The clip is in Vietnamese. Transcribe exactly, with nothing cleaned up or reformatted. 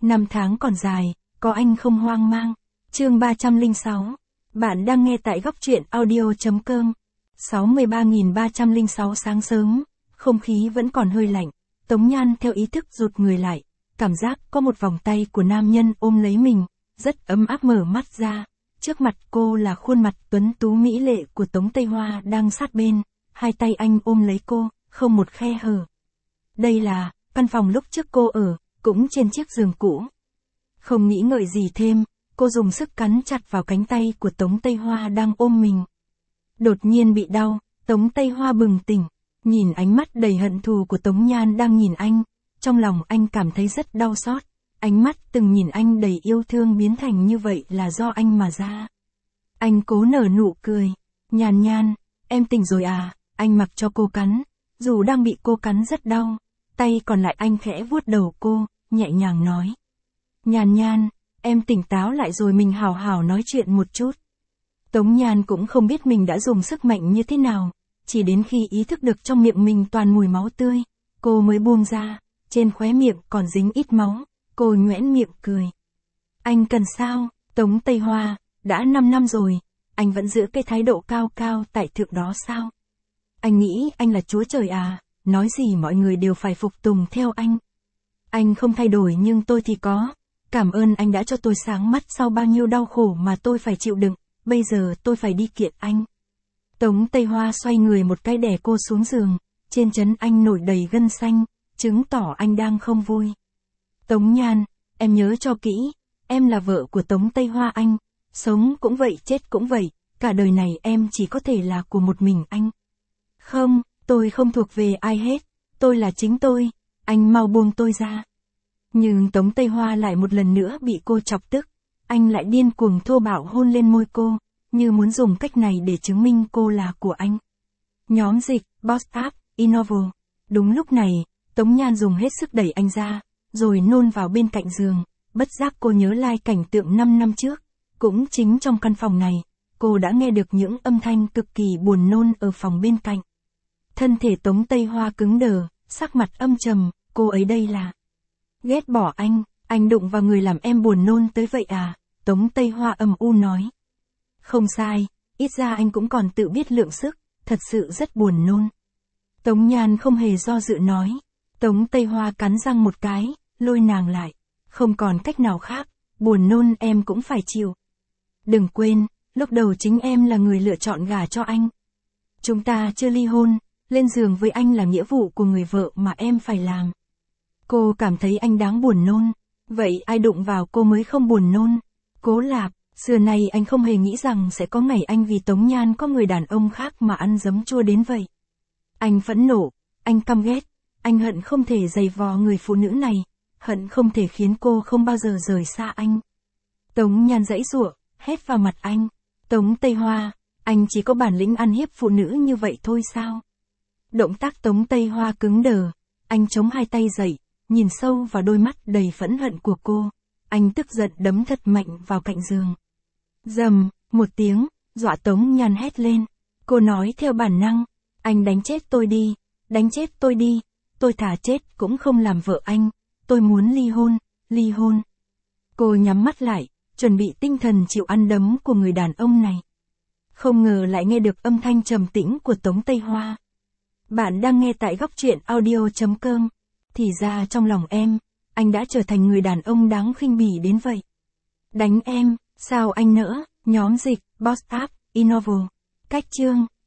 Năm tháng còn dài, có anh không hoang mang. Chương ba trăm lẻ sáu. Bạn đang nghe tại góc truyện audio.com. sáu mươi ba nghìn ba trăm lẻ sáu sáng sớm, không khí vẫn còn hơi lạnh. Tống Nhan theo ý thức rụt người lại, cảm giác có một vòng tay của nam nhân ôm lấy mình, rất ấm áp. Mở mắt ra, trước mặt cô là khuôn mặt tuấn tú mỹ lệ của Tống Tây Hoa đang sát bên, hai tay anh ôm lấy cô, không một khe hở. Đây là căn phòng lúc trước cô ở, cũng trên chiếc giường cũ. Không nghĩ ngợi gì thêm, cô dùng sức cắn chặt vào cánh tay của Tống Tây Hoa đang ôm mình. Đột nhiên bị đau, Tống Tây Hoa bừng tỉnh, nhìn ánh mắt đầy hận thù của Tống Nhan đang nhìn anh, trong lòng anh cảm thấy rất đau xót. Ánh mắt từng nhìn anh đầy yêu thương biến thành như vậy là do anh mà ra. Anh cố nở nụ cười, Nhan Nhan, em tỉnh rồi à, anh mặc cho cô cắn, dù đang bị cô cắn rất đau, tay còn lại anh khẽ vuốt đầu cô, nhẹ nhàng nói. Nhan Nhan, em tỉnh táo lại rồi mình hào hào nói chuyện một chút. Tống Nhan cũng không biết mình đã dùng sức mạnh như thế nào, chỉ đến khi ý thức được trong miệng mình toàn mùi máu tươi, cô mới buông ra, trên khóe miệng còn dính ít máu, cô nhoẻn miệng cười. Anh cần sao, Tống Tây Hoa, đã năm năm rồi, anh vẫn giữ cái thái độ cao cao tại thượng đó sao? Anh nghĩ anh là chúa trời à, nói gì mọi người đều phải phục tùng theo anh. Anh không thay đổi nhưng tôi thì có. Cảm ơn anh đã cho tôi sáng mắt sau bao nhiêu đau khổ mà tôi phải chịu đựng, bây giờ tôi phải đi kiện anh. Tống Tây Hoa xoay người một cái đè cô xuống giường, trên trán anh nổi đầy gân xanh, chứng tỏ anh đang không vui. Tống Nhan, em nhớ cho kỹ, em là vợ của Tống Tây Hoa anh, sống cũng vậy chết cũng vậy, cả đời này em chỉ có thể là của một mình anh. Không, tôi không thuộc về ai hết, tôi là chính tôi, anh mau buông tôi ra. Nhưng Tống Tây Hoa lại một lần nữa bị cô chọc tức, anh lại điên cuồng thô bạo hôn lên môi cô, như muốn dùng cách này để chứng minh cô là của anh. Nhóm dịch, Boss App, Innovo. Đúng lúc này, Tống Nhan dùng hết sức đẩy anh ra, rồi nôn vào bên cạnh giường, bất giác cô nhớ lại cảnh tượng năm năm trước, cũng chính trong căn phòng này, cô đã nghe được những âm thanh cực kỳ buồn nôn ở phòng bên cạnh. Thân thể Tống Tây Hoa cứng đờ, sắc mặt âm trầm, cô ấy đây là ghét bỏ anh, anh đụng vào người làm em buồn nôn tới vậy à, Tống Tây Hoa âm u nói. Không sai, ít ra anh cũng còn tự biết lượng sức, thật sự rất buồn nôn. Tống Nhan không hề do dự nói. Tống Tây Hoa cắn răng một cái, lôi nàng lại. Không còn cách nào khác, buồn nôn em cũng phải chịu. Đừng quên, lúc đầu chính em là người lựa chọn gả cho anh. Chúng ta chưa ly hôn, lên giường với anh là nghĩa vụ của người vợ mà em phải làm. Cô cảm thấy anh đáng buồn nôn, vậy ai đụng vào cô mới không buồn nôn? Cố Lạp, xưa nay anh không hề nghĩ rằng sẽ có ngày anh vì Tống Nhan có người đàn ông khác mà ăn giấm chua đến vậy. Anh phẫn nộ, anh căm ghét, anh hận không thể giày vò người phụ nữ này, hận không thể khiến cô không bao giờ rời xa anh. Tống Nhan giãy giụa, hét vào mặt anh. Tống Tây Hoa, anh chỉ có bản lĩnh ăn hiếp phụ nữ như vậy thôi sao? Động tác Tống Tây Hoa cứng đờ, anh chống hai tay dậy, nhìn sâu vào đôi mắt đầy phẫn hận của cô. Anh tức giận đấm thật mạnh vào cạnh giường. Rầm, một tiếng, dọa Tống Nhan hét lên. Cô nói theo bản năng, anh đánh chết tôi đi, đánh chết tôi đi, tôi thà chết cũng không làm vợ anh, tôi muốn ly hôn, ly hôn. Cô nhắm mắt lại, chuẩn bị tinh thần chịu ăn đấm của người đàn ông này. Không ngờ lại nghe được âm thanh trầm tĩnh của Tống Tây Hoa. Bạn đang nghe tại góc truyện audio.com. Thì ra trong lòng em, anh đã trở thành người đàn ông đáng khinh bỉ đến vậy. Đánh em, sao anh nỡ? Nhóm dịch, Boss App, Innovo. Cách chương.